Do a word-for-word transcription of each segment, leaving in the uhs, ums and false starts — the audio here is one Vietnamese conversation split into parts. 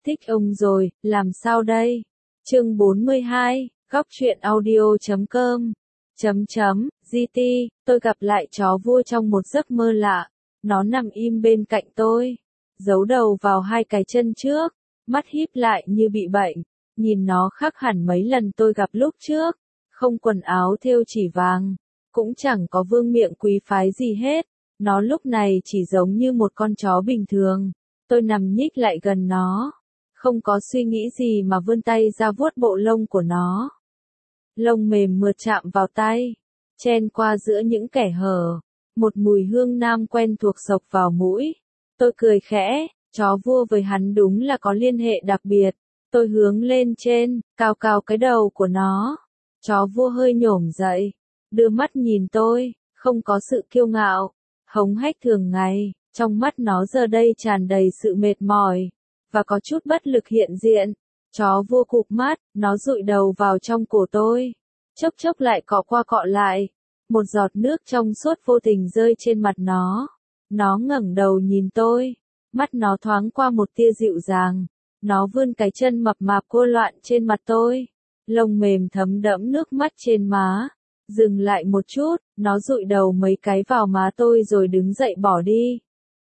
Thích ông rồi, làm sao đây? Chương bốn mươi hai, góc truyện audio chấm com. Chấm chấm, giê tê, tôi gặp lại chó vua trong một giấc mơ lạ. Nó nằm im bên cạnh tôi, giấu đầu vào hai cái chân trước, mắt híp lại như bị bệnh. Nhìn nó khác hẳn mấy lần tôi gặp lúc trước, không quần áo thêu chỉ vàng, cũng chẳng có vương miện quý phái gì hết. Nó lúc này chỉ giống như một con chó bình thường. Tôi nằm nhích lại gần nó, không có suy nghĩ gì mà vươn tay ra vuốt bộ lông của nó. Lông mềm mượt chạm vào tay, chen qua giữa những kẽ hở, một mùi hương nam quen thuộc xộc vào mũi. Tôi cười khẽ, chó vua với hắn đúng là có liên hệ đặc biệt. Tôi hướng lên trên, cào cào cái đầu của nó. Chó vua hơi nhổm dậy, đưa mắt nhìn tôi, không có sự kiêu ngạo, hống hách thường ngày. Trong mắt nó giờ đây tràn đầy sự mệt mỏi, và có chút bất lực hiện diện. Chó vua cụp mắt, nó dụi đầu vào trong cổ tôi. Chốc chốc lại cọ qua cọ lại. Một giọt nước trong suốt vô tình rơi trên mặt nó. Nó ngẩng đầu nhìn tôi. Mắt nó thoáng qua một tia dịu dàng. Nó vươn cái chân mập mạp cô loạn trên mặt tôi. Lông mềm thấm đẫm nước mắt trên má. Dừng lại một chút, nó dụi đầu mấy cái vào má tôi rồi đứng dậy bỏ đi.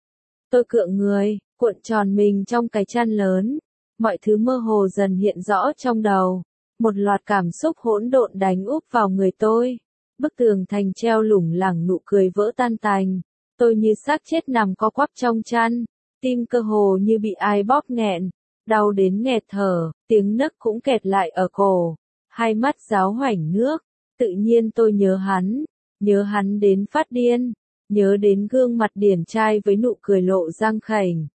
Tôi cựa người, cuộn tròn mình trong cái chăn lớn. Mọi thứ mơ hồ dần hiện rõ trong đầu. Một loạt cảm xúc hỗn độn đánh úp vào người tôi. Bức tường thành treo lủng lẳng nụ cười vỡ tan tành. Tôi như xác chết nằm co quắp trong chăn. Tim cơ hồ như bị ai bóp nghẹn. Đau đến nghẹt thở, tiếng nấc cũng kẹt lại ở cổ. Hai mắt ráo hoảnh nước. Tự nhiên tôi nhớ hắn. Nhớ hắn đến phát điên. Nhớ đến gương mặt điển trai với nụ cười lộ răng khểnh.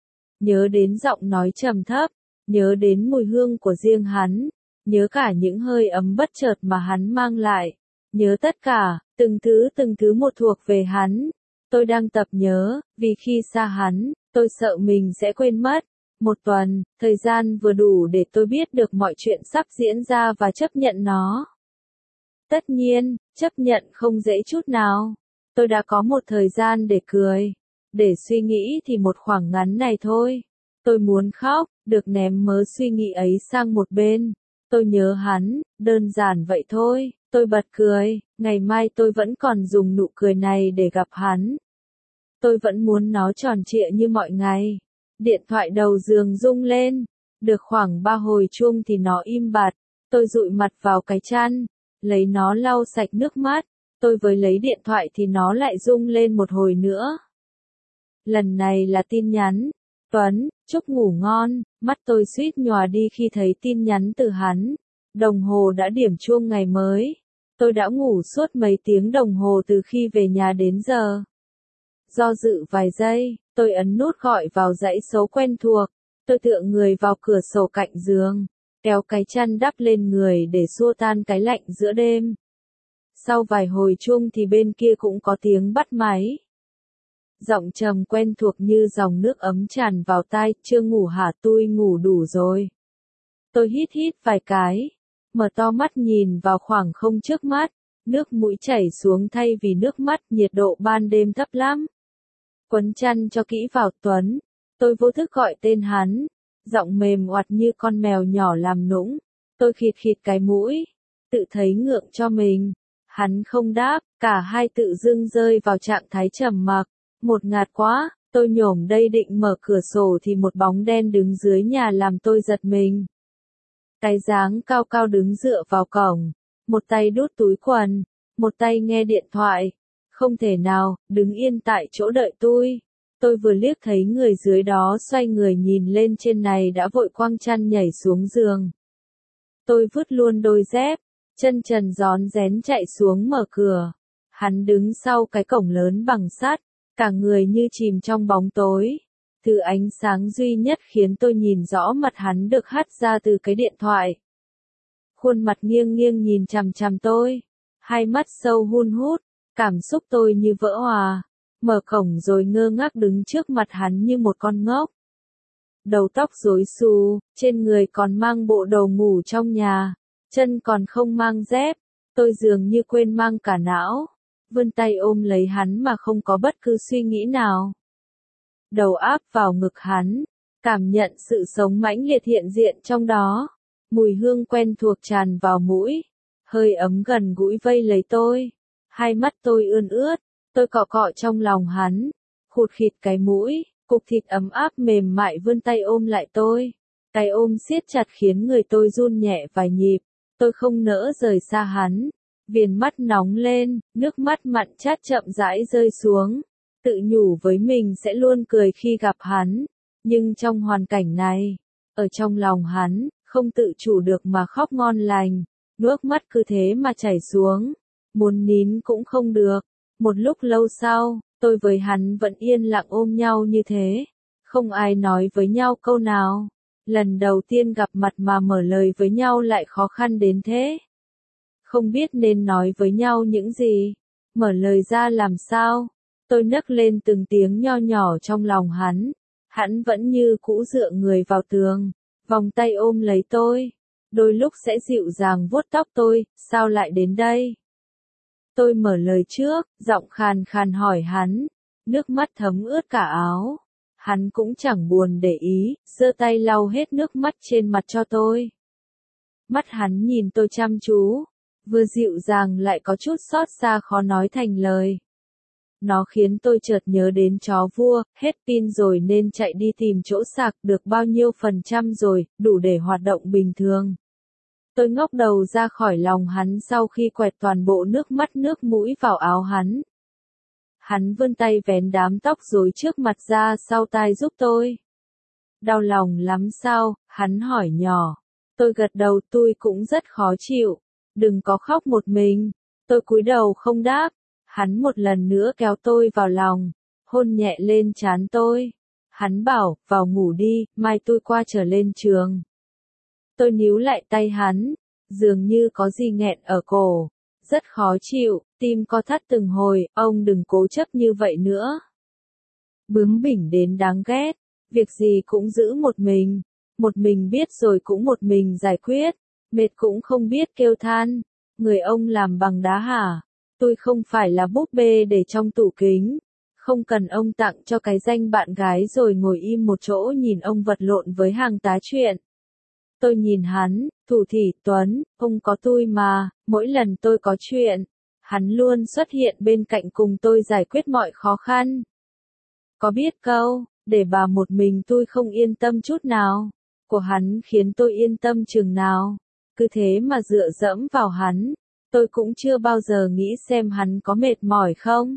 Nhớ đến giọng nói trầm thấp. Nhớ đến mùi hương của riêng hắn. Nhớ cả những hơi ấm bất chợt mà hắn mang lại. Nhớ tất cả, từng thứ từng thứ một thuộc về hắn. Tôi đang tập nhớ, vì khi xa hắn, tôi sợ mình sẽ quên mất. Một tuần, thời gian vừa đủ để tôi biết được mọi chuyện sắp diễn ra và chấp nhận nó. Tất nhiên, chấp nhận không dễ chút nào. Tôi đã có một thời gian để cười, để suy nghĩ thì một khoảng ngắn này thôi. Tôi muốn khóc, được ném mớ suy nghĩ ấy sang một bên. Tôi nhớ hắn, đơn giản vậy thôi. Tôi bật cười, ngày mai tôi vẫn còn dùng nụ cười này để gặp hắn. Tôi vẫn muốn nó tròn trịa như mọi ngày. Điện thoại đầu giường rung lên, được khoảng ba hồi chuông thì nó im bặt. Tôi dụi mặt vào cái chăn, lấy nó lau sạch nước mắt. Tôi với lấy điện thoại thì nó lại rung lên một hồi nữa. Lần này là tin nhắn. Tuấn, chúc ngủ ngon. Mắt tôi suýt nhòa đi khi thấy tin nhắn từ hắn. Đồng hồ đã điểm chuông ngày mới. Tôi đã ngủ suốt mấy tiếng đồng hồ từ khi về nhà đến giờ. Do dự vài giây, tôi ấn nút gọi vào dãy số quen thuộc. Tôi tựa người vào cửa sổ cạnh giường, kéo cái chăn đắp lên người để xua tan cái lạnh giữa đêm. Sau vài hồi chuông thì bên kia cũng có tiếng bắt máy. Giọng trầm quen thuộc như dòng nước ấm tràn vào tai, chưa ngủ hả, tôi ngủ đủ rồi. Tôi hít hít vài cái, mở to mắt nhìn vào khoảng không trước mắt, nước mũi chảy xuống thay vì nước mắt, nhiệt độ ban đêm thấp lắm. Quấn chăn cho kỹ vào Tuấn, tôi vô thức gọi tên hắn, giọng mềm oặt như con mèo nhỏ làm nũng. Tôi khịt khịt cái mũi, tự thấy ngượng cho mình. Hắn không đáp, cả hai tự dưng rơi vào trạng thái trầm mặc. Một ngạt quá, tôi nhổm đây định mở cửa sổ thì một bóng đen đứng dưới nhà làm tôi giật mình. Cái dáng cao cao đứng dựa vào cổng, một tay đút túi quần, một tay nghe điện thoại. Không thể nào, đứng yên tại chỗ đợi tôi. Tôi vừa liếc thấy người dưới đó xoay người nhìn lên trên này đã vội quăng chăn nhảy xuống giường. Tôi vứt luôn đôi dép, chân trần rón rén chạy xuống mở cửa. Hắn đứng sau cái cổng lớn bằng sắt, cả người như chìm trong bóng tối. Thứ ánh sáng duy nhất khiến tôi nhìn rõ mặt hắn được hắt ra từ cái điện thoại. Khuôn mặt nghiêng nghiêng nhìn chằm chằm tôi, hai mắt sâu hun hút, cảm xúc tôi như vỡ òa. Mở cổng rồi ngơ ngác đứng trước mặt hắn như một con ngốc. Đầu tóc rối xù, trên người còn mang bộ đồ ngủ trong nhà, chân còn không mang dép. Tôi dường như quên mang cả não, vươn tay ôm lấy hắn mà không có bất cứ suy nghĩ nào. Đầu áp vào ngực hắn, cảm nhận sự sống mãnh liệt hiện diện trong đó. Mùi hương quen thuộc tràn vào mũi, hơi ấm gần gũi vây lấy tôi. Hai mắt tôi ươn ướt, tôi cọ cọ trong lòng hắn, khụt khịt cái mũi, cục thịt ấm áp mềm mại vươn tay ôm lại tôi. Cái ôm siết chặt khiến người tôi run nhẹ vài nhịp, tôi không nỡ rời xa hắn. Viền mắt nóng lên, nước mắt mặn chát chậm rãi rơi xuống. Tự nhủ với mình sẽ luôn cười khi gặp hắn, nhưng trong hoàn cảnh này, ở trong lòng hắn, không tự chủ được mà khóc ngon lành, nước mắt cứ thế mà chảy xuống, muốn nín cũng không được. Một lúc lâu sau, tôi với hắn vẫn yên lặng ôm nhau như thế, không ai nói với nhau câu nào. Lần đầu tiên gặp mặt mà mở lời với nhau lại khó khăn đến thế. Không biết nên nói với nhau những gì, mở lời ra làm sao. Tôi nấc lên từng tiếng nho nhỏ trong lòng hắn, hắn vẫn như cũ dựa người vào tường, vòng tay ôm lấy tôi, đôi lúc sẽ dịu dàng vuốt tóc tôi, sao lại đến đây? Tôi mở lời trước, giọng khàn khàn hỏi hắn, nước mắt thấm ướt cả áo. Hắn cũng chẳng buồn để ý, giơ tay lau hết nước mắt trên mặt cho tôi. Mắt hắn nhìn tôi chăm chú, vừa dịu dàng lại có chút xót xa khó nói thành lời. Nó khiến tôi chợt nhớ đến chó vua, hết pin rồi nên chạy đi tìm chỗ sạc được bao nhiêu phần trăm rồi, đủ để hoạt động bình thường. Tôi ngóc đầu ra khỏi lòng hắn sau khi quẹt toàn bộ nước mắt nước mũi vào áo hắn. Hắn vươn tay vén đám tóc rối trước mặt ra sau tai giúp tôi. Đau lòng lắm sao? Hắn hỏi nhỏ. Tôi gật đầu, tôi cũng rất khó chịu. Đừng có khóc một mình. Tôi cúi đầu không đáp. Hắn một lần nữa kéo tôi vào lòng, hôn nhẹ lên trán tôi. Hắn bảo, vào ngủ đi, mai tôi qua trở lên trường. Tôi níu lại tay hắn, dường như có gì nghẹn ở cổ. Rất khó chịu, tim co thắt từng hồi, ông đừng cố chấp như vậy nữa. Bướng bỉnh đến đáng ghét, việc gì cũng giữ một mình, một mình biết rồi cũng một mình giải quyết, mệt cũng không biết kêu than, người ông làm bằng đá hả? Tôi không phải là búp bê để trong tủ kính, không cần ông tặng cho cái danh bạn gái rồi ngồi im một chỗ nhìn ông vật lộn với hàng tá chuyện. Tôi nhìn hắn, thủ thỉ Tuấn, ông có tôi mà, mỗi lần tôi có chuyện, hắn luôn xuất hiện bên cạnh cùng tôi giải quyết mọi khó khăn. Có biết câu, để bà một mình tôi không yên tâm chút nào, của hắn khiến tôi yên tâm chừng nào, cứ thế mà dựa dẫm vào hắn, tôi cũng chưa bao giờ nghĩ xem hắn có mệt mỏi không.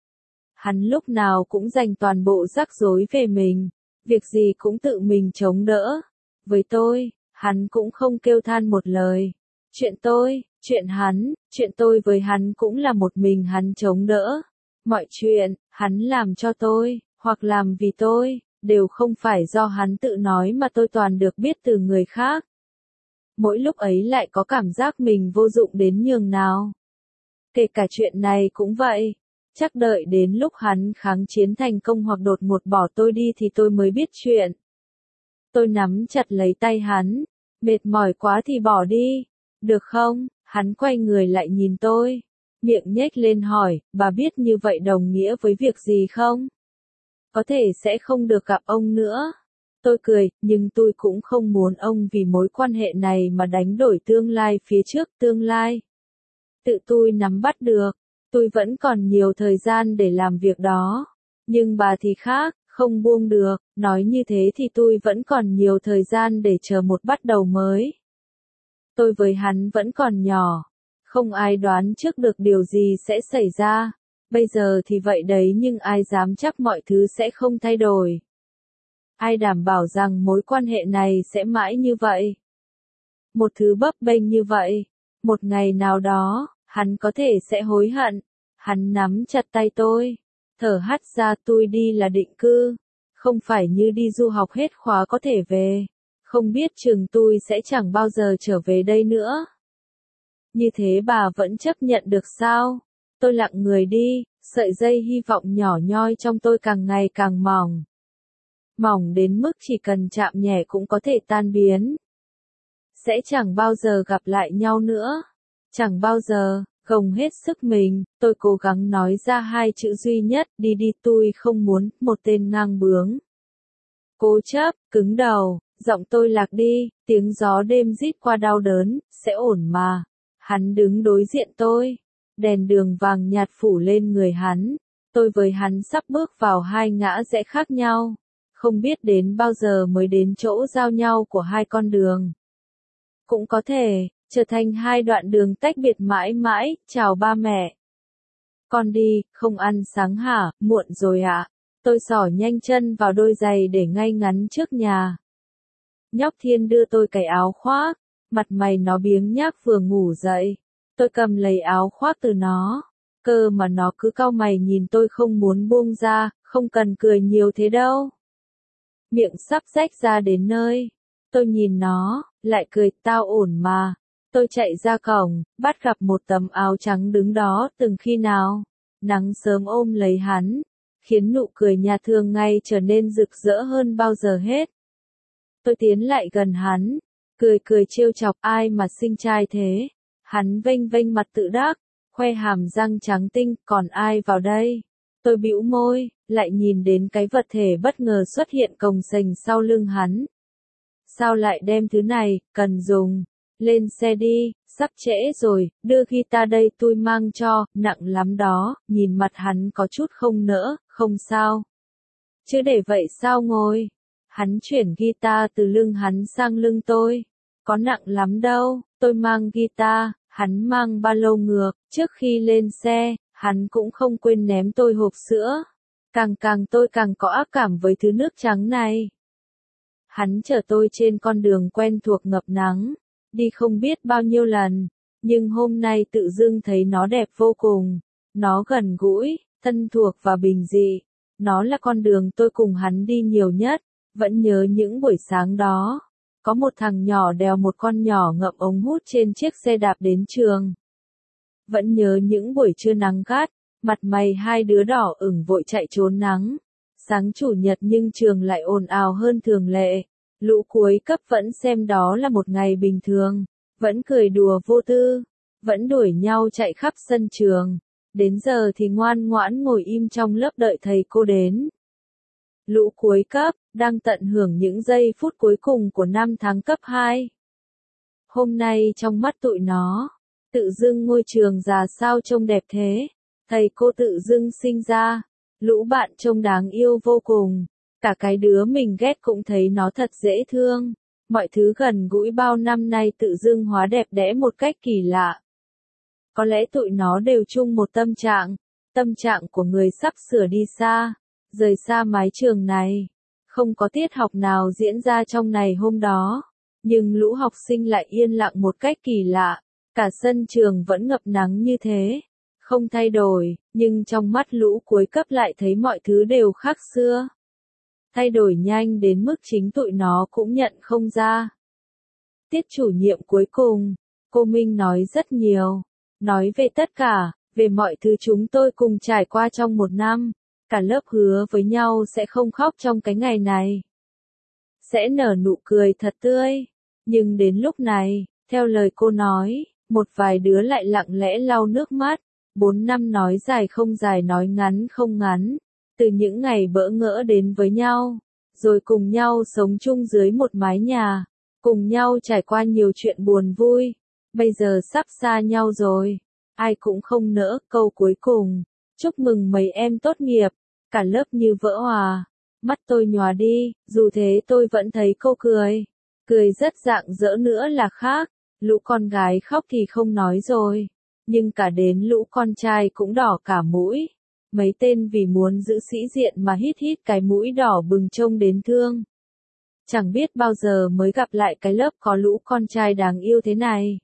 Hắn lúc nào cũng dành toàn bộ rắc rối về mình, việc gì cũng tự mình chống đỡ. Với tôi, hắn cũng không kêu than một lời. Chuyện tôi, chuyện hắn, chuyện tôi với hắn cũng là một mình hắn chống đỡ. Mọi chuyện, hắn làm cho tôi, hoặc làm vì tôi, đều không phải do hắn tự nói mà tôi toàn được biết từ người khác. Mỗi lúc ấy lại có cảm giác mình vô dụng đến nhường nào. Kể cả chuyện này cũng vậy. Chắc đợi đến lúc hắn kháng chiến thành công hoặc đột ngột bỏ tôi đi thì tôi mới biết chuyện. Tôi nắm chặt lấy tay hắn. Mệt mỏi quá thì bỏ đi. Được không? Hắn quay người lại nhìn tôi. Miệng nhếch lên hỏi, bà biết như vậy đồng nghĩa với việc gì không? Có thể sẽ không được gặp ông nữa. Tôi cười, nhưng tôi cũng không muốn ông vì mối quan hệ này mà đánh đổi tương lai phía trước tương lai. Tự tôi nắm bắt được. Tôi vẫn còn nhiều thời gian để làm việc đó. Nhưng bà thì khác, không buông được. Nói như thế thì tôi vẫn còn nhiều thời gian để chờ một bắt đầu mới. Tôi với hắn vẫn còn nhỏ. Không ai đoán trước được điều gì sẽ xảy ra. Bây giờ thì vậy đấy nhưng ai dám chắc mọi thứ sẽ không thay đổi. Ai đảm bảo rằng mối quan hệ này sẽ mãi như vậy? Một thứ bấp bênh như vậy. Một ngày nào đó, hắn có thể sẽ hối hận. Hắn nắm chặt tay tôi. Thở hắt ra tôi đi là định cư. Không phải như đi du học hết khóa có thể về. Không biết chừng tôi sẽ chẳng bao giờ trở về đây nữa. Như thế bà vẫn chấp nhận được sao? Tôi lặng người đi, sợi dây hy vọng nhỏ nhoi trong tôi càng ngày càng mỏng. Mỏng đến mức chỉ cần chạm nhẹ cũng có thể tan biến. Sẽ chẳng bao giờ gặp lại nhau nữa. Chẳng bao giờ, gồng hết sức mình, tôi cố gắng nói ra hai chữ duy nhất, đi đi tôi không muốn, một tên ngang bướng. Cố chấp, cứng đầu, giọng tôi lạc đi, tiếng gió đêm rít qua đau đớn, sẽ ổn mà. Hắn đứng đối diện tôi, đèn đường vàng nhạt phủ lên người hắn, tôi với hắn sắp bước vào hai ngã rẽ khác nhau, không biết đến bao giờ mới đến chỗ giao nhau của hai con đường. Cũng có thể, trở thành hai đoạn đường tách biệt mãi mãi, chào ba mẹ. Con đi, không ăn sáng hả, muộn rồi ạ. Tôi xỏ nhanh chân vào đôi giày để ngay ngắn trước nhà. Nhóc Thiên đưa tôi cái áo khoác, mặt mày nó biếng nhác vừa ngủ dậy. Tôi cầm lấy áo khoác từ nó, cơ mà nó cứ cau mày nhìn tôi không muốn buông ra, không cần cười nhiều thế đâu. Miệng sắp rách ra đến nơi. Tôi nhìn nó, lại cười, tao ổn mà. Tôi chạy ra cổng, bắt gặp một tấm áo trắng đứng đó từng khi nào. Nắng sớm ôm lấy hắn, khiến nụ cười nhà thường ngày trở nên rực rỡ hơn bao giờ hết. Tôi tiến lại gần hắn, cười cười trêu chọc, ai mà xinh trai thế. Hắn vênh vênh mặt tự đắc, khoe hàm răng trắng tinh, còn ai vào đây? Tôi bĩu môi, lại nhìn đến cái vật thể bất ngờ xuất hiện cồng sềnh sau lưng hắn. Sao lại đem thứ này, cần dùng. Lên xe đi, sắp trễ rồi, đưa guitar đây tôi mang cho, nặng lắm đó, nhìn mặt hắn có chút không nỡ, không sao. Chứ để vậy sao ngồi. Hắn chuyển guitar từ lưng hắn sang lưng tôi. Có nặng lắm đâu, tôi mang guitar, hắn mang ba lô ngược, trước khi lên xe, hắn cũng không quên ném tôi hộp sữa. Càng càng tôi càng có ác cảm với thứ nước trắng này. Hắn chở tôi trên con đường quen thuộc ngập nắng, đi không biết bao nhiêu lần, nhưng hôm nay tự dưng thấy nó đẹp vô cùng. Nó gần gũi, thân thuộc và bình dị. Nó là con đường tôi cùng hắn đi nhiều nhất, vẫn nhớ những buổi sáng đó. Có một thằng nhỏ đèo một con nhỏ ngậm ống hút trên chiếc xe đạp đến trường. Vẫn nhớ những buổi trưa nắng gắt, mặt mày hai đứa đỏ ửng vội chạy trốn nắng. Sáng chủ nhật nhưng trường lại ồn ào hơn thường lệ. Lũ cuối cấp vẫn xem đó là một ngày bình thường, vẫn cười đùa vô tư, vẫn đuổi nhau chạy khắp sân trường. Đến giờ thì ngoan ngoãn ngồi im trong lớp đợi thầy cô đến. Lũ cuối cấp, đang tận hưởng những giây phút cuối cùng của năm tháng cấp hai. Hôm nay trong mắt tụi nó, tự dưng ngôi trường già sao trông đẹp thế. Thầy cô tự dưng sinh ra, lũ bạn trông đáng yêu vô cùng. Cả cái đứa mình ghét cũng thấy nó thật dễ thương. Mọi thứ gần gũi bao năm nay tự dưng hóa đẹp đẽ một cách kỳ lạ. Có lẽ tụi nó đều chung một tâm trạng, tâm trạng của người sắp sửa đi xa, rời xa mái trường này. Không có tiết học nào diễn ra trong ngày hôm đó, nhưng lũ học sinh lại yên lặng một cách kỳ lạ. Cả sân trường vẫn ngập nắng như thế, không thay đổi, nhưng trong mắt lũ cuối cấp lại thấy mọi thứ đều khác xưa. Thay đổi nhanh đến mức chính tụi nó cũng nhận không ra. Tiết chủ nhiệm cuối cùng, cô Minh nói rất nhiều, nói về tất cả, về mọi thứ chúng tôi cùng trải qua trong một năm. Cả lớp hứa với nhau sẽ không khóc trong cái ngày này. Sẽ nở nụ cười thật tươi. Nhưng đến lúc này, theo lời cô nói, một vài đứa lại lặng lẽ lau nước mắt. Bốn năm nói dài không dài, nói ngắn không ngắn. Từ những ngày bỡ ngỡ đến với nhau, rồi cùng nhau sống chung dưới một mái nhà, cùng nhau trải qua nhiều chuyện buồn vui. Bây giờ sắp xa nhau rồi, ai cũng không nỡ câu cuối cùng. Chúc mừng mấy em tốt nghiệp. Cả lớp như vỡ hòa. Mắt tôi nhòa đi, dù thế tôi vẫn thấy cô cười. Cười rất rạng rỡ nữa là khác. Lũ con gái khóc thì không nói rồi. Nhưng cả đến lũ con trai cũng đỏ cả mũi. Mấy tên vì muốn giữ sĩ diện mà hít hít cái mũi đỏ bừng trông đến thương. Chẳng biết bao giờ mới gặp lại cái lớp có lũ con trai đáng yêu thế này.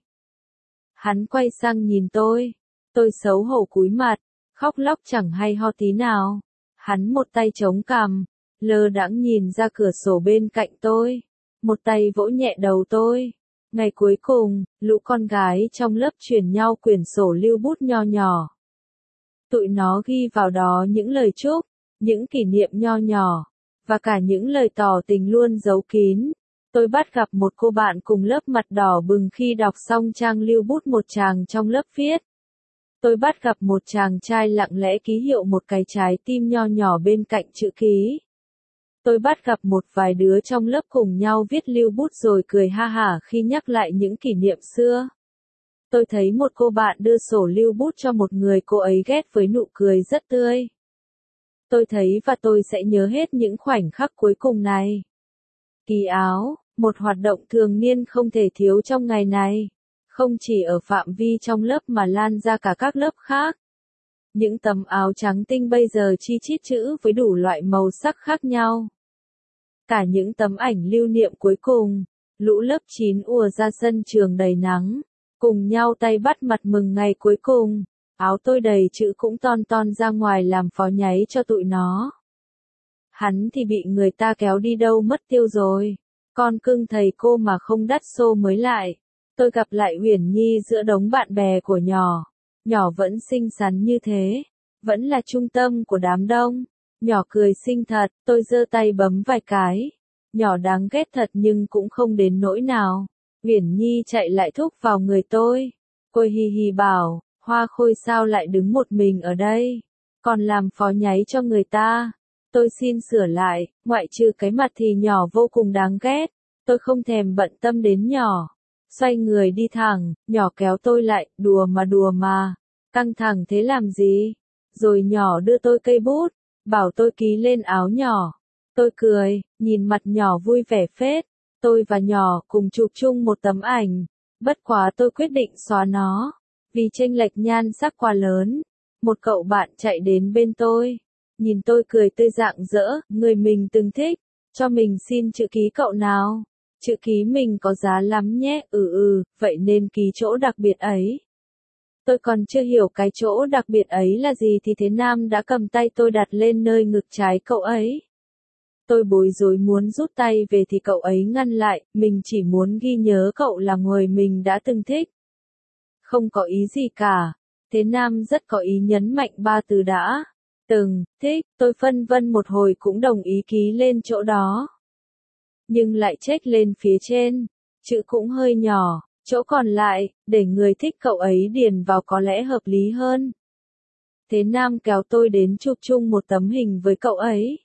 Hắn quay sang nhìn tôi. Tôi xấu hổ cúi mặt, khóc lóc chẳng hay ho tí nào. Hắn một tay chống cằm, lơ đãng nhìn ra cửa sổ bên cạnh tôi. Một tay vỗ nhẹ đầu tôi. Ngày cuối cùng, lũ con gái trong lớp truyền nhau quyển sổ lưu bút nho nhỏ. Tụi nó ghi vào đó những lời chúc, những kỷ niệm nho nhỏ, và cả những lời tỏ tình luôn giấu kín. Tôi bắt gặp một cô bạn cùng lớp mặt đỏ bừng khi đọc xong trang lưu bút một chàng trong lớp viết. Tôi bắt gặp một chàng trai lặng lẽ ký hiệu một cái trái tim nho nhỏ bên cạnh chữ ký. Tôi bắt gặp một vài đứa trong lớp cùng nhau viết lưu bút rồi cười ha hả khi nhắc lại những kỷ niệm xưa. Tôi thấy một cô bạn đưa sổ lưu bút cho một người cô ấy ghét với nụ cười rất tươi. Tôi thấy và tôi sẽ nhớ hết những khoảnh khắc cuối cùng này. Ký áo, một hoạt động thường niên không thể thiếu trong ngày này. Không chỉ ở phạm vi trong lớp mà lan ra cả các lớp khác. Những tấm áo trắng tinh bây giờ chi chít chữ với đủ loại màu sắc khác nhau. Cả những tấm ảnh lưu niệm cuối cùng, lũ lớp chín ùa ra sân trường đầy nắng, cùng nhau tay bắt mặt mừng ngày cuối cùng, áo tôi đầy chữ cũng ton ton ra ngoài làm phó nháy cho tụi nó. Hắn thì bị người ta kéo đi đâu mất tiêu rồi, con cưng thầy cô mà không đắt xô mới lại. Tôi gặp lại Uyển Nhi giữa đống bạn bè của nhỏ, nhỏ vẫn xinh xắn như thế, vẫn là trung tâm của đám đông. Nhỏ cười xinh thật, tôi giơ tay bấm vài cái. Nhỏ đáng ghét thật nhưng cũng không đến nỗi nào. Uyển Nhi chạy lại thúc vào người tôi. Cô hì hì bảo, Hoa Khôi sao lại đứng một mình ở đây? Còn làm phó nháy cho người ta. Tôi xin sửa lại, ngoại trừ cái mặt thì nhỏ vô cùng đáng ghét. Tôi không thèm bận tâm đến nhỏ. Xoay người đi thẳng, nhỏ kéo tôi lại, đùa mà đùa mà. Căng thẳng thế làm gì? Rồi nhỏ đưa tôi cây bút. Bảo tôi ký lên áo nhỏ. Tôi cười, nhìn mặt nhỏ vui vẻ phết. Tôi và nhỏ cùng chụp chung một tấm ảnh. Bất quá tôi quyết định xóa nó. Vì chênh lệch nhan sắc quá lớn. Một cậu bạn chạy đến bên tôi. Nhìn tôi cười tươi rạng rỡ, người mình từng thích. Cho mình xin chữ ký cậu nào. Chữ ký mình có giá lắm nhé, ừ ừ, vậy nên ký chỗ đặc biệt ấy. Tôi còn chưa hiểu cái chỗ đặc biệt ấy là gì thì Thế Nam đã cầm tay tôi đặt lên nơi ngực trái cậu ấy. Tôi bối rối muốn rút tay về thì cậu ấy ngăn lại, mình chỉ muốn ghi nhớ cậu là người mình đã từng thích. Không có ý gì cả. Thế Nam rất có ý nhấn mạnh ba từ đã. Từng, thích, tôi phân vân một hồi cũng đồng ý ký lên chỗ đó. Nhưng lại check lên phía trên, chữ cũng hơi nhỏ. Chỗ còn lại, để người thích cậu ấy điền vào có lẽ hợp lý hơn. Thế Nam kéo tôi đến chụp chung một tấm hình với cậu ấy.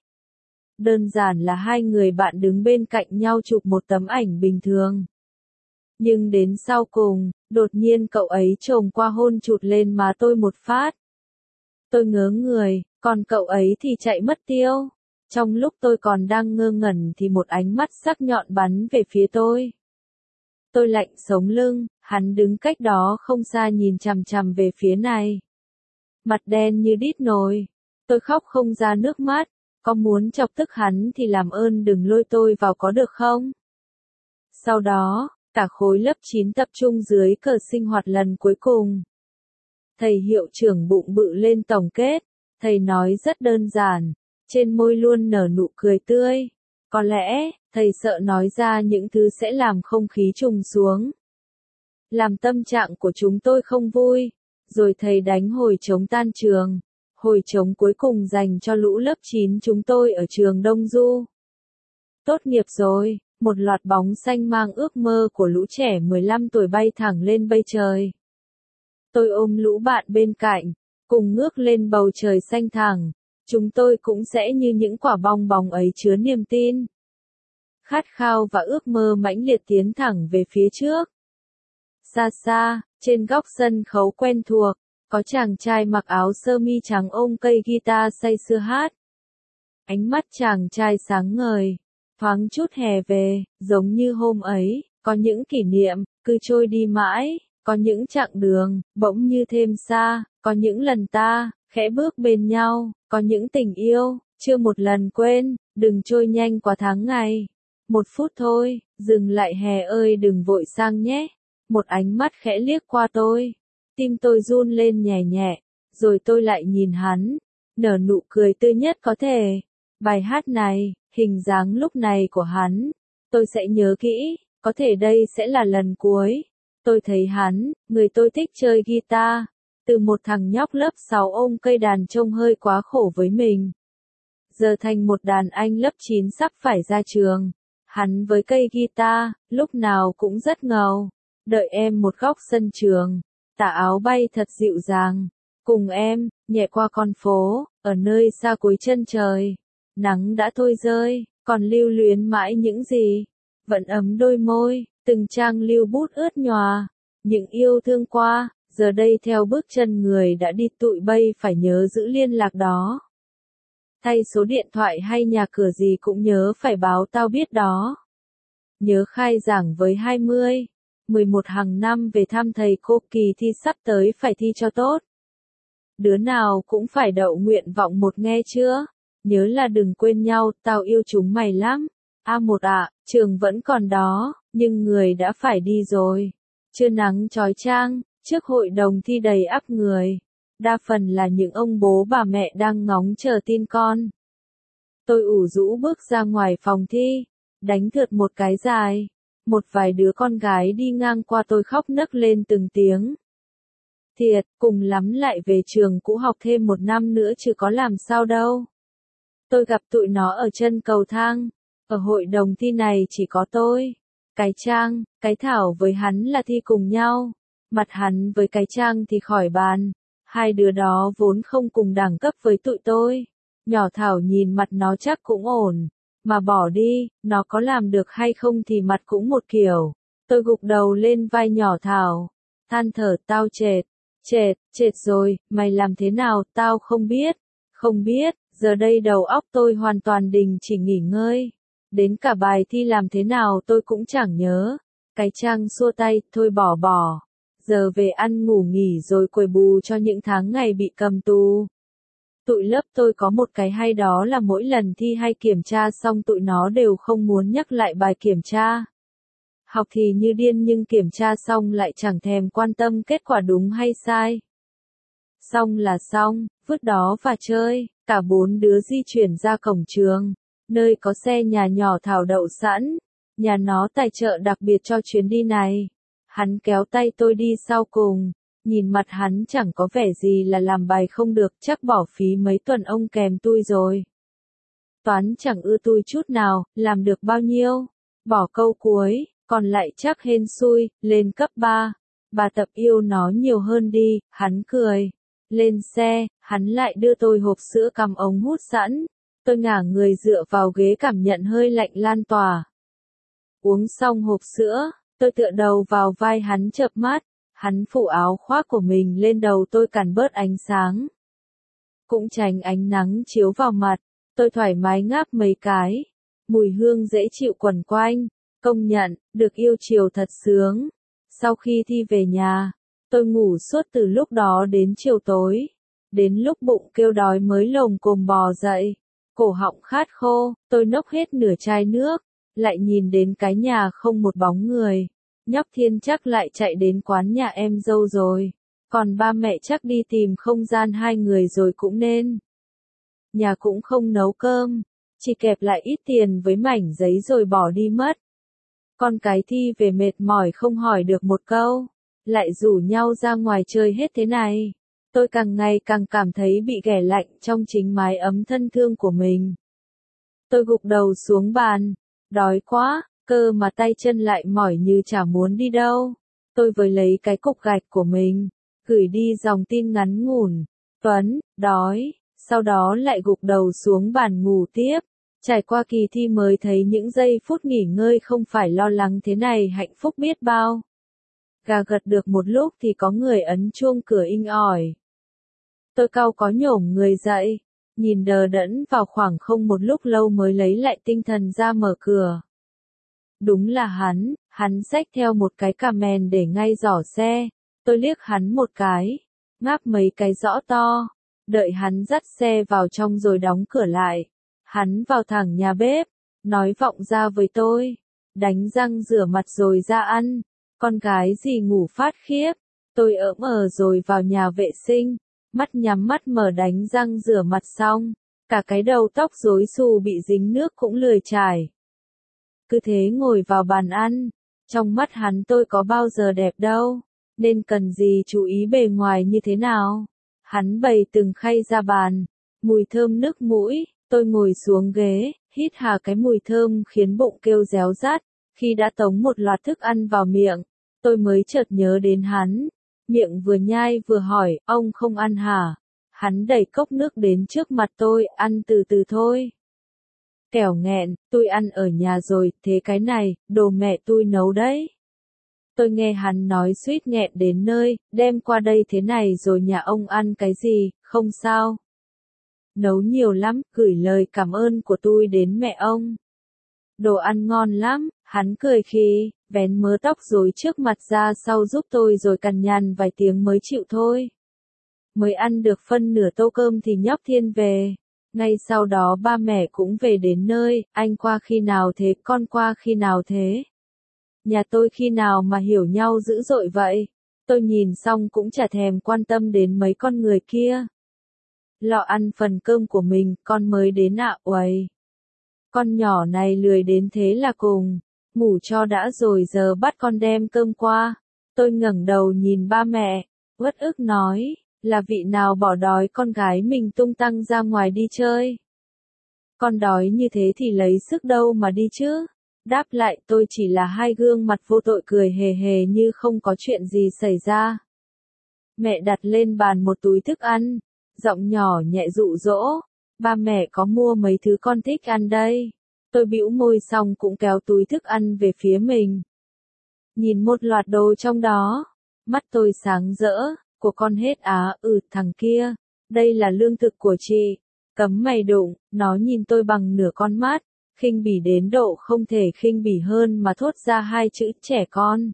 Đơn giản là hai người bạn đứng bên cạnh nhau chụp một tấm ảnh bình thường. Nhưng đến sau cùng, đột nhiên cậu ấy chồm qua hôn chụt lên má tôi một phát. Tôi ngớ người, còn cậu ấy thì chạy mất tiêu. Trong lúc tôi còn đang ngơ ngẩn thì một ánh mắt sắc nhọn bắn về phía tôi. Tôi lạnh sống lưng, hắn đứng cách đó không xa nhìn chằm chằm về phía này. Mặt đen như đít nồi. Tôi khóc không ra nước mắt. Có muốn chọc tức hắn thì làm ơn đừng lôi tôi vào có được không? Sau đó, cả khối lớp chín tập trung dưới cờ sinh hoạt lần cuối cùng. Thầy hiệu trưởng bụng bự lên tổng kết. Thầy nói rất đơn giản. Trên môi luôn nở nụ cười tươi. Có lẽ, thầy sợ nói ra những thứ sẽ làm không khí trùng xuống. Làm tâm trạng của chúng tôi không vui. Rồi thầy đánh hồi trống tan trường. Hồi trống cuối cùng dành cho lũ lớp chín chúng tôi ở trường Đông Du. Tốt nghiệp rồi, một loạt bóng xanh mang ước mơ của lũ trẻ mười lăm tuổi bay thẳng lên bây trời. Tôi ôm lũ bạn bên cạnh, cùng ngước lên bầu trời xanh thẳng. Chúng tôi cũng sẽ như những quả bong bóng ấy chứa niềm tin. Khát khao và ước mơ mãnh liệt tiến thẳng về phía trước. Xa xa, trên góc sân khấu quen thuộc, có chàng trai mặc áo sơ mi trắng ôm cây guitar say sưa hát. Ánh mắt chàng trai sáng ngời, thoáng chút hè về, giống như hôm ấy, có những kỷ niệm, cứ trôi đi mãi, có những chặng đường, bỗng như thêm xa, có những lần ta, khẽ bước bên nhau, có những tình yêu, chưa một lần quên, đừng trôi nhanh qua tháng ngày. Một phút thôi, dừng lại hè ơi đừng vội sang nhé. Một ánh mắt khẽ liếc qua tôi. Tim tôi run lên nhẹ nhẹ, rồi tôi lại nhìn hắn, nở nụ cười tươi nhất có thể. Bài hát này, hình dáng lúc này của hắn, tôi sẽ nhớ kỹ, có thể đây sẽ là lần cuối. Tôi thấy hắn, người tôi thích chơi guitar, từ một thằng nhóc lớp sáu ôm cây đàn trông hơi quá khổ với mình. Giờ thành một đàn anh lớp chín sắp phải ra trường. Hắn với cây guitar, lúc nào cũng rất ngầu. Đợi em một góc sân trường. Tà áo bay thật dịu dàng. Cùng em, nhẹ qua con phố, ở nơi xa cuối chân trời. Nắng đã thôi rơi, còn lưu luyến mãi những gì? Vẫn ấm đôi môi, từng trang lưu bút ướt nhòa. Những yêu thương qua, giờ đây theo bước chân người đã đi tụi bay phải nhớ giữ liên lạc đó. Thay số điện thoại hay nhà cửa gì cũng nhớ phải báo tao biết đó. Nhớ khai giảng với hai mươi, mười một hàng năm về thăm thầy cô, kỳ thi sắp tới phải thi cho tốt. Đứa nào cũng phải đậu nguyện vọng một nghe chưa? Nhớ là đừng quên nhau, tao yêu chúng mày lắm. A một ạ, trường vẫn còn đó, nhưng người đã phải đi rồi. Trưa nắng chói chang, trước hội đồng thi đầy ắp người. Đa phần là những ông bố bà mẹ đang ngóng chờ tin con. Tôi ủ rũ bước ra ngoài phòng thi, đánh thượt một cái dài. Một vài đứa con gái đi ngang qua tôi khóc nấc lên từng tiếng. Thiệt, cùng lắm lại về trường cũ học thêm một năm nữa chứ có làm sao đâu. Tôi gặp tụi nó ở chân cầu thang. Ở hội đồng thi này chỉ có tôi, cái Trang, cái Thảo với hắn là thi cùng nhau. Mặt hắn với cái Trang thì khỏi bàn. Hai đứa đó vốn không cùng đẳng cấp với tụi tôi. Nhỏ Thảo nhìn mặt nó chắc cũng ổn. Mà bỏ đi, nó có làm được hay không thì mặt cũng một kiểu. Tôi gục đầu lên vai nhỏ Thảo. Than thở, tao chệt. Chệt, chệt rồi, mày làm thế nào, tao không biết. Không biết, giờ đây đầu óc tôi hoàn toàn đình chỉ nghỉ ngơi. Đến cả bài thi làm thế nào tôi cũng chẳng nhớ. Cái Trang xua tay, thôi bỏ bỏ. Giờ về ăn ngủ nghỉ rồi quầy bù cho những tháng ngày bị cầm tù. Tụi lớp tôi có một cái hay đó là mỗi lần thi hay kiểm tra xong tụi nó đều không muốn nhắc lại bài kiểm tra. Học thì như điên nhưng kiểm tra xong lại chẳng thèm quan tâm kết quả đúng hay sai. Xong là xong, vứt đó và chơi. Cả bốn đứa di chuyển ra cổng trường, nơi có xe nhà nhỏ Thảo đậu sẵn. Nhà nó tài trợ đặc biệt cho chuyến đi này. Hắn kéo tay tôi đi sau cùng. Nhìn mặt hắn chẳng có vẻ gì là làm bài không được, chắc bỏ phí mấy tuần ông kèm tui rồi. Toán chẳng ưa tui chút nào, làm được bao nhiêu. Bỏ câu cuối, còn lại chắc hên xui, lên cấp ba. Bà tập yêu nó nhiều hơn đi, hắn cười. Lên xe, hắn lại đưa tôi hộp sữa cắm ống hút sẵn. Tôi ngả người dựa vào ghế cảm nhận hơi lạnh lan tỏa. Uống xong hộp sữa, tôi tựa đầu vào vai hắn chợp mắt. Hắn phủ áo khoác của mình lên đầu tôi cản bớt ánh sáng. Cũng tránh ánh nắng chiếu vào mặt, tôi thoải mái ngáp mấy cái. Mùi hương dễ chịu quẩn quanh, công nhận, được yêu chiều thật sướng. Sau khi thi về nhà, tôi ngủ suốt từ lúc đó đến chiều tối. Đến lúc bụng kêu đói mới lồm cồm bò dậy. Cổ họng khát khô, tôi nốc hết nửa chai nước. Lại nhìn đến cái nhà không một bóng người. Nhóc Thiên chắc lại chạy đến quán nhà em dâu rồi. Còn ba mẹ chắc đi tìm không gian hai người rồi cũng nên. Nhà cũng không nấu cơm. Chỉ kẹp lại ít tiền với mảnh giấy rồi bỏ đi mất. Con cái thi về mệt mỏi không hỏi được một câu. Lại rủ nhau ra ngoài chơi hết thế này. Tôi càng ngày càng cảm thấy bị ghẻ lạnh trong chính mái ấm thân thương của mình. Tôi gục đầu xuống bàn. Đói quá, cơ mà tay chân lại mỏi như chả muốn đi đâu. Tôi với lấy cái cục gạch của mình, gửi đi dòng tin ngắn ngủn. Tuấn, đói. Sau đó lại gục đầu xuống bàn ngủ tiếp. Trải qua kỳ thi mới thấy những giây phút nghỉ ngơi không phải lo lắng thế này hạnh phúc biết bao. Gà gật được một lúc thì có người ấn chuông cửa inh ỏi. Tôi cau có nhổm người dậy, nhìn đờ đẫn vào khoảng không một lúc lâu mới lấy lại tinh thần ra mở cửa. Đúng là hắn, hắn xách theo một cái cà mèn để ngay giỏ xe. Tôi liếc hắn một cái, ngáp mấy cái rõ to, đợi hắn dắt xe vào trong rồi đóng cửa lại. Hắn vào thẳng nhà bếp, nói vọng ra với tôi, đánh răng rửa mặt rồi ra ăn. Con gái gì ngủ phát khiếp. Tôi ỡm ờ rồi vào nhà vệ sinh, mắt nhắm mắt mở đánh răng rửa mặt xong, cả cái đầu tóc rối xù bị dính nước cũng lười chải. Cứ thế ngồi vào bàn ăn, trong mắt hắn tôi có bao giờ đẹp đâu, nên cần gì chú ý bề ngoài như thế nào. Hắn bày từng khay ra bàn, mùi thơm nức mũi, tôi ngồi xuống ghế, hít hà cái mùi thơm khiến bụng kêu réo rát. Khi đã tống một loạt thức ăn vào miệng, tôi mới chợt nhớ đến hắn. Miệng vừa nhai vừa hỏi, ông không ăn hả? Hắn đẩy cốc nước đến trước mặt tôi, ăn từ từ thôi. Kẻo nghẹn, tôi ăn ở nhà rồi, thế cái này, đồ mẹ tôi nấu đấy. Tôi nghe hắn nói suýt nghẹn đến nơi, đem qua đây thế này rồi nhà ông ăn cái gì, không sao. Nấu nhiều lắm, gửi lời cảm ơn của tôi đến mẹ ông. Đồ ăn ngon lắm, hắn cười khi, vén mớ tóc rối trước mặt ra sau giúp tôi rồi cằn nhằn vài tiếng mới chịu thôi. Mới ăn được phân nửa tô cơm thì nhóc Thiên về. Ngay sau đó ba mẹ cũng về đến nơi, anh qua khi nào thế, con qua khi nào thế? Nhà tôi khi nào mà hiểu nhau dữ dội vậy? Tôi nhìn xong cũng chả thèm quan tâm đến mấy con người kia. Lọ ăn phần cơm của mình, con mới đến ạ, uầy. Con nhỏ này lười đến thế là cùng, ngủ cho đã rồi giờ bắt con đem cơm qua. Tôi ngẩng đầu nhìn ba mẹ, uất ức nói, là vị nào bỏ đói con gái mình tung tăng ra ngoài đi chơi. Con đói như thế thì lấy sức đâu mà đi chứ. Đáp lại tôi chỉ là hai gương mặt vô tội cười hề hề như không có chuyện gì xảy ra. Mẹ đặt lên bàn một túi thức ăn, giọng nhỏ nhẹ dụ dỗ, ba mẹ có mua mấy thứ con thích ăn đây. Tôi bĩu môi xong cũng kéo túi thức ăn về phía mình. Nhìn một loạt đồ trong đó, mắt tôi sáng rỡ, của con hết á, ừ thằng kia, đây là lương thực của chị, cấm mày đụng, nó nhìn tôi bằng nửa con mắt, khinh bỉ đến độ không thể khinh bỉ hơn mà thốt ra hai chữ trẻ con.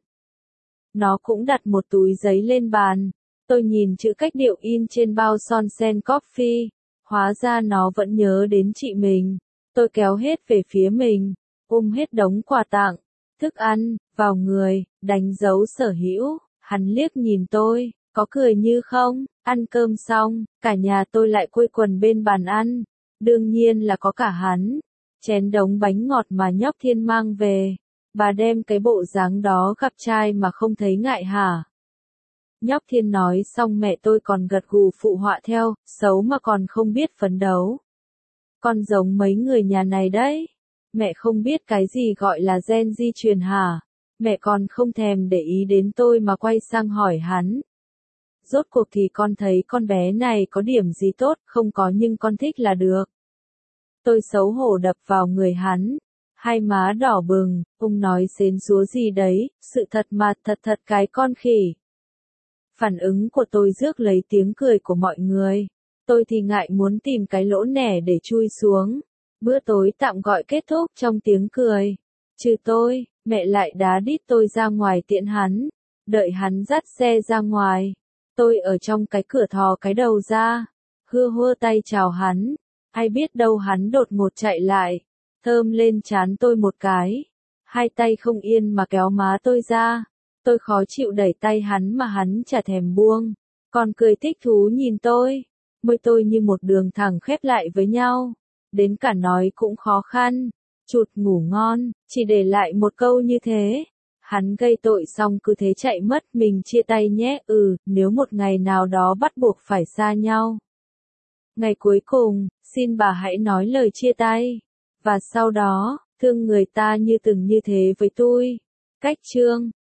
Nó cũng đặt một túi giấy lên bàn, tôi nhìn chữ cách điệu in trên bao son sen coffee, hóa ra nó vẫn nhớ đến chị mình. Tôi kéo hết về phía mình, ôm hết đống quà tặng, thức ăn, vào người, đánh dấu sở hữu, hắn liếc nhìn tôi, có cười như không, ăn cơm xong, cả nhà tôi lại quây quần bên bàn ăn, đương nhiên là có cả hắn, chén đống bánh ngọt mà nhóc Thiên mang về, bà đem cái bộ dáng đó gặp trai mà không thấy ngại hả? Nhóc Thiên nói xong mẹ tôi còn gật gù phụ họa theo, xấu mà còn không biết phấn đấu. Con giống mấy người nhà này đấy. Mẹ không biết cái gì gọi là gen di truyền hả? Mẹ còn không thèm để ý đến tôi mà quay sang hỏi hắn. Rốt cuộc thì con thấy con bé này có điểm gì tốt, không có nhưng con thích là được. Tôi xấu hổ đập vào người hắn. Hai má đỏ bừng, ông nói xến xúa gì đấy, sự thật mà thật thật cái con khỉ. Phản ứng của tôi rước lấy tiếng cười của mọi người. Tôi thì ngại muốn tìm cái lỗ nẻ để chui xuống. Bữa tối tạm gọi kết thúc trong tiếng cười. Trừ tôi, mẹ lại đá đít tôi ra ngoài tiễn hắn. Đợi hắn dắt xe ra ngoài. Tôi ở trong cái cửa thò cái đầu ra. Hưa hưa tay chào hắn. Ai biết đâu hắn đột ngột chạy lại. Thơm lên trán tôi một cái. Hai tay không yên mà kéo má tôi ra. Tôi khó chịu đẩy tay hắn mà hắn chả thèm buông. Còn cười thích thú nhìn tôi. Môi tôi như một đường thẳng khép lại với nhau. Đến cả nói cũng khó khăn. Chụt ngủ ngon, chỉ để lại một câu như thế. Hắn gây tội xong cứ thế chạy mất, mình chia tay nhé, ừ, nếu một ngày nào đó bắt buộc phải xa nhau. Ngày cuối cùng, xin bà hãy nói lời chia tay. Và sau đó, thương người ta như từng như thế với tôi. Cách chương